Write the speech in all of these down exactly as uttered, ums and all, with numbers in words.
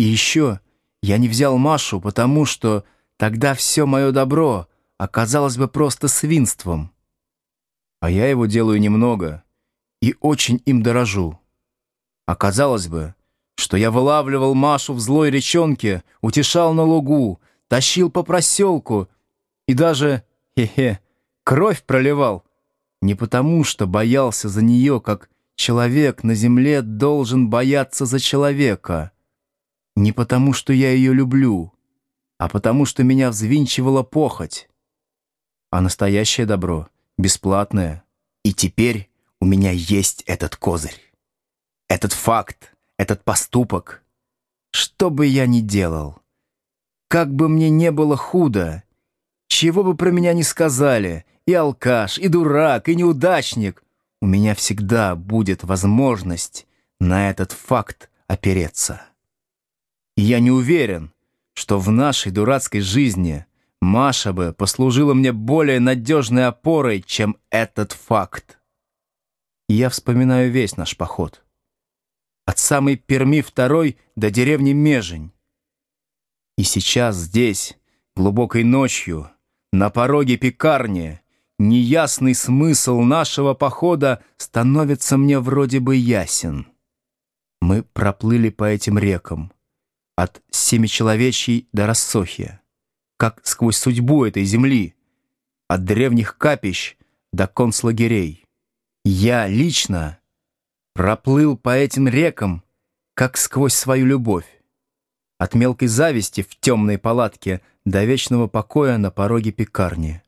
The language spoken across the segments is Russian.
И еще я не взял Машу, потому что тогда все мое добро оказалось бы просто свинством. А я его делаю немного и очень им дорожу. Оказалось бы, что я вылавливал Машу в злой речонке, утешал на лугу, тащил по проселку и даже, хе-хе, кровь проливал. Не потому, что боялся за нее, как человек на земле должен бояться за человека. Не потому, что я ее люблю, а потому, что меня взвинчивала похоть. А настоящее добро бесплатное. И теперь у меня есть этот козырь. Этот факт, этот поступок. Что бы я ни делал, как бы мне не было худо, чего бы про меня ни сказали, и алкаш, и дурак, и неудачник, у меня всегда будет возможность на этот факт опереться. И я не уверен, что в нашей дурацкой жизни Маша бы послужила мне более надежной опорой, чем этот факт. И я вспоминаю весь наш поход. От самой Перми второй до деревни Межень. И сейчас здесь, глубокой ночью, на пороге пекарни, неясный смысл нашего похода становится мне вроде бы ясен. Мы проплыли по этим рекам, от Семичеловечьей до Рассохи, как сквозь судьбу этой земли, от древних капищ до концлагерей. Я лично проплыл по этим рекам, как сквозь свою любовь, от мелкой зависти в темной палатке до вечного покоя на пороге пекарни.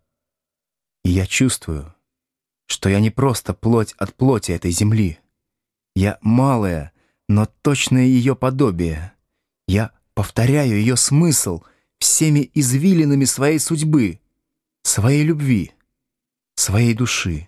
И я чувствую, что я не просто плоть от плоти этой земли. Я малое, но точное ее подобие. Я повторяю ее смысл всеми извилинами своей судьбы, своей любви, своей души.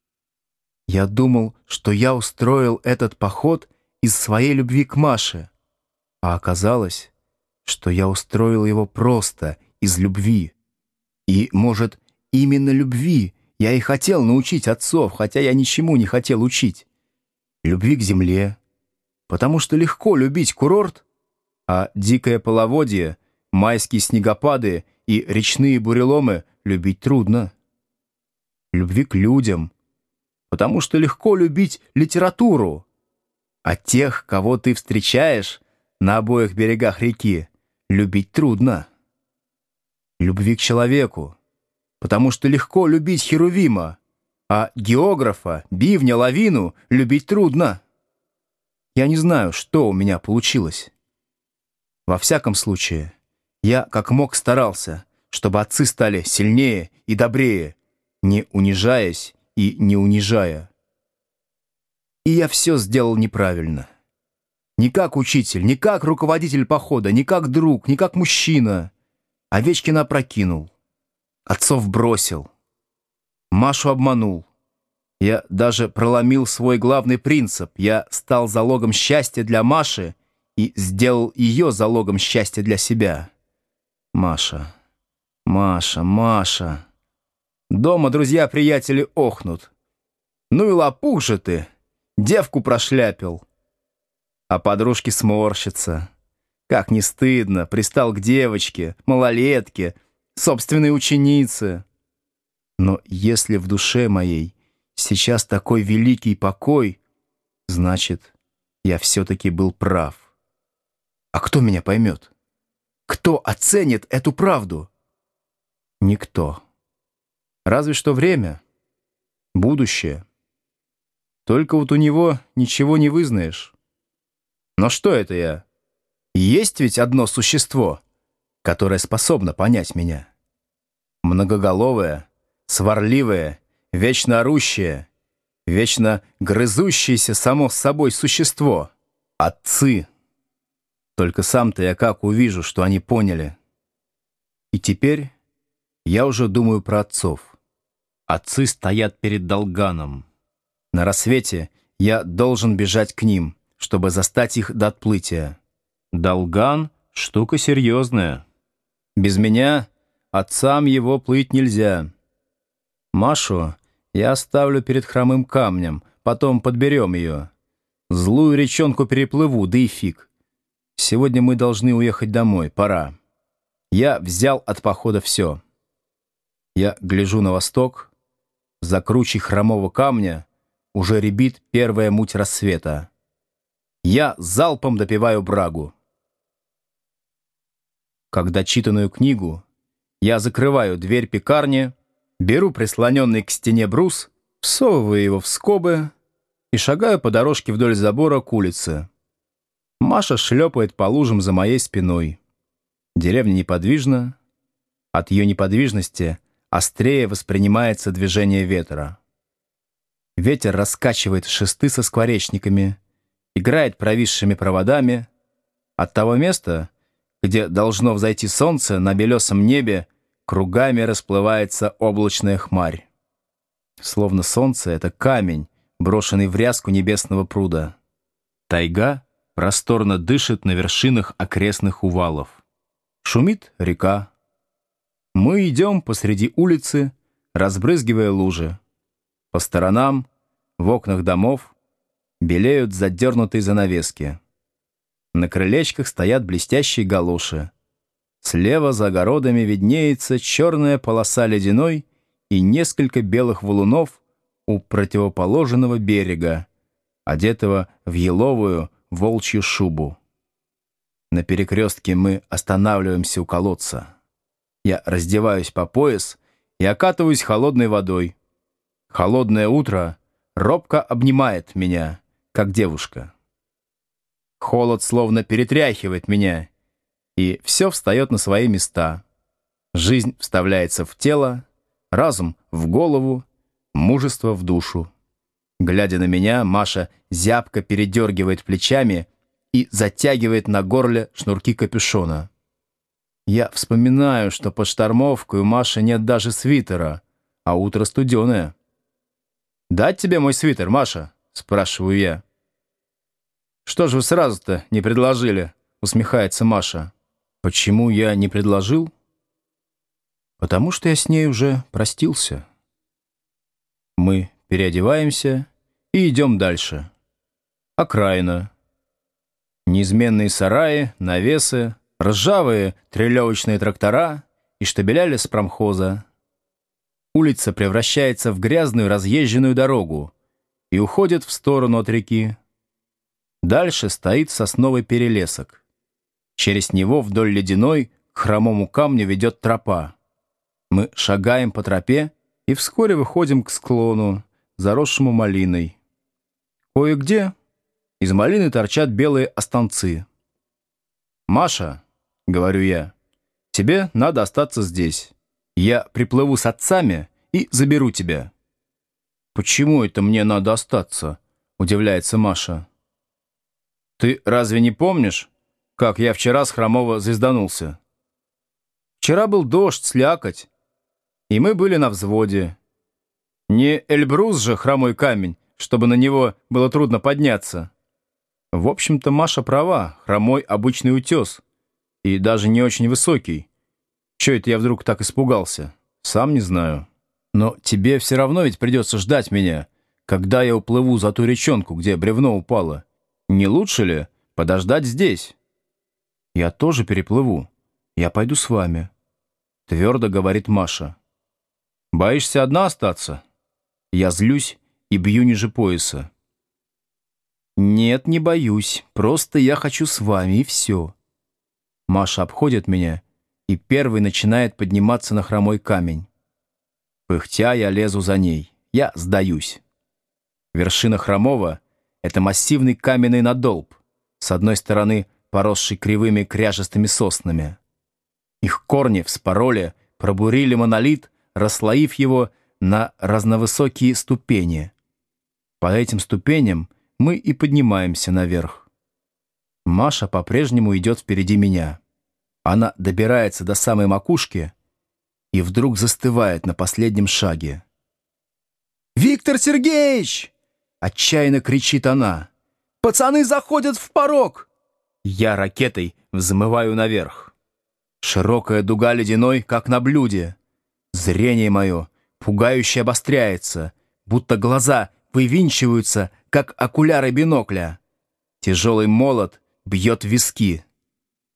Я думал, что я устроил этот поход из своей любви к Маше, а оказалось, что я устроил его просто из любви. И, может, именно любви я и хотел научить отцов, хотя я ничему не хотел учить. Любви к земле, потому что легко любить курорт, а дикое половодье, майские снегопады и речные буреломы любить трудно. Любви к людям, потому что легко любить литературу, а тех, кого ты встречаешь на обоих берегах реки, любить трудно. Любви к человеку, потому что легко любить Херувима, а географа, бивня, лавину любить трудно. Я не знаю, что у меня получилось. Во всяком случае, я как мог старался, чтобы отцы стали сильнее и добрее, не унижаясь и не унижая. И я все сделал неправильно. Не как учитель, не как руководитель похода, не как друг, не как мужчина. Овечкина опрокинул, отцов бросил, Машу обманул. Я даже проломил свой главный принцип. Я стал залогом счастья для Маши и сделал ее залогом счастья для себя. Маша, Маша, Маша. Дома друзья-приятели охнут. Ну и лопух же ты, девку прошляпил. А подружки сморщатся. Как не стыдно, пристал к девочке, малолетке, собственной ученице. Но если в душе моей сейчас такой великий покой, значит, я все-таки был прав. А кто меня поймет? Кто оценит эту правду? Никто. Разве что время, будущее. Только вот у него ничего не вызнаешь. Но что это я? Есть ведь одно существо, которое способно понять меня. Многоголовое, сварливое, вечно орущее, вечно грызущееся само с собой существо. Отцы. Только сам-то я как увижу, что они поняли. И теперь я уже думаю про отцов. Отцы стоят перед Долганом. На рассвете я должен бежать к ним, чтобы застать их до отплытия. Долган — штука серьезная. Без меня отцам его плыть нельзя. Машу я оставлю перед хромым камнем, потом подберем ее. Злую речонку переплыву, да и фиг. Сегодня мы должны уехать домой, пора. Я взял от похода все. Я гляжу на восток, за кручей хромого камня уже рябит первая муть рассвета. Я залпом допиваю брагу. Когда читанную книгу, я закрываю дверь пекарни, беру прислоненный к стене брус, всовываю его в скобы и шагаю по дорожке вдоль забора к улице. Маша шлепает по лужам за моей спиной. Деревня неподвижна. От ее неподвижности острее воспринимается движение ветра. Ветер раскачивает шесты со скворечниками, играет провисшими проводами. От того места, где должно взойти солнце, на белесом небе кругами расплывается облачная хмарь. Словно солнце — это камень, брошенный в ряску небесного пруда. Тайга просторно дышит на вершинах окрестных увалов. Шумит река. Мы идем посреди улицы, разбрызгивая лужи. По сторонам, в окнах домов, белеют задернутые занавески. На крылечках стоят блестящие галоши. Слева за огородами виднеется черная полоса ледяной и несколько белых валунов у противоположного берега, одетого в еловую волчью шубу. На перекрестке мы останавливаемся у колодца. Я раздеваюсь по пояс и окатываюсь холодной водой. Холодное утро робко обнимает меня, как девушка. Холод словно перетряхивает меня, и все встает на свои места. Жизнь вставляется в тело, разум в голову, мужество в душу. Глядя на меня, Маша зябко передергивает плечами и затягивает на горле шнурки капюшона. Я вспоминаю, что под штормовкой у Маши нет даже свитера, а утро студеное. «Дать тебе мой свитер, Маша?» — спрашиваю я. «Что же вы сразу-то не предложили?» — усмехается Маша. «Почему я не предложил?» «Потому что я с ней уже простился». Мы переодеваемся и идем дальше. Окраина. Неизменные сараи, навесы, ржавые трелевочные трактора и штабеля леспромхоза. Улица превращается в грязную разъезженную дорогу и уходит в сторону от реки. Дальше стоит сосновый перелесок. Через него вдоль ледяной к хромому камню ведет тропа. Мы шагаем по тропе и вскоре выходим к склону, заросшему малиной. Кое-где из малины торчат белые останцы. «Маша», — говорю я, — «тебе надо остаться здесь. Я приплыву с отцами и заберу тебя». «Почему это мне надо остаться?» — удивляется Маша. «Ты разве не помнишь, как я вчера с Хромова звезданулся? Вчера был дождь, слякоть, и мы были на взводе. Не Эльбрус же хромой камень, чтобы на него было трудно подняться. В общем-то, Маша права, хромой обычный утес, и даже не очень высокий. Чё это я вдруг так испугался? Сам не знаю. Но тебе все равно ведь придется ждать меня, когда я уплыву за ту речонку, где бревно упало. Не лучше ли подождать здесь?» «Я тоже переплыву. Я пойду с вами», — твердо говорит Маша. «Боишься одна остаться?» Я злюсь и бью ниже пояса. «Нет, не боюсь. Просто я хочу с вами, и все». Маша обходит меня и первый начинает подниматься на хромой камень. Пыхтя я лезу за ней. Я сдаюсь. Вершина хромого — это массивный каменный надолб, с одной стороны поросший кривыми кряжестыми соснами. Их корни вспороли, пробурили монолит, расслоив его на разновысокие ступени. По этим ступеням мы и поднимаемся наверх. Маша по-прежнему идет впереди меня. Она добирается до самой макушки и вдруг застывает на последнем шаге. «Виктор Сергеевич!» — отчаянно кричит она. «Пацаны заходят в порог!» Я ракетой взмываю наверх. Широкая дуга ледяной, как на блюде. Зрение мое пугающе обостряется, будто глаза вывинчиваются, как окуляры бинокля. Тяжелый молот бьет в виски.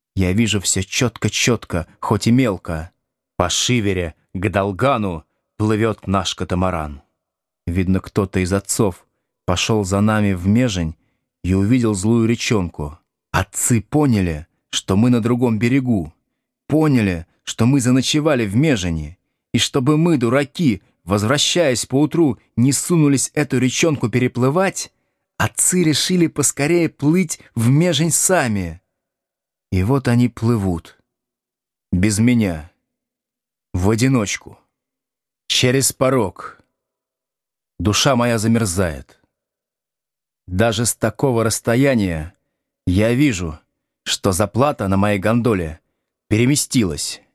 Я вижу все четко-четко, хоть и мелко. По Шивере к Долгану плывет наш катамаран. Видно, кто-то из отцов пошел за нами в Межень и увидел злую речонку. Отцы поняли, что мы на другом берегу, поняли, что мы заночевали в Межени, и чтобы мы, дураки, возвращаясь поутру, не сунулись эту речонку переплывать, отцы решили поскорее плыть в Межень сами. И вот они плывут. Без меня. В одиночку. Через порог. Душа моя замерзает. Даже с такого расстояния я вижу, что заплата на моей гондоле переместилась.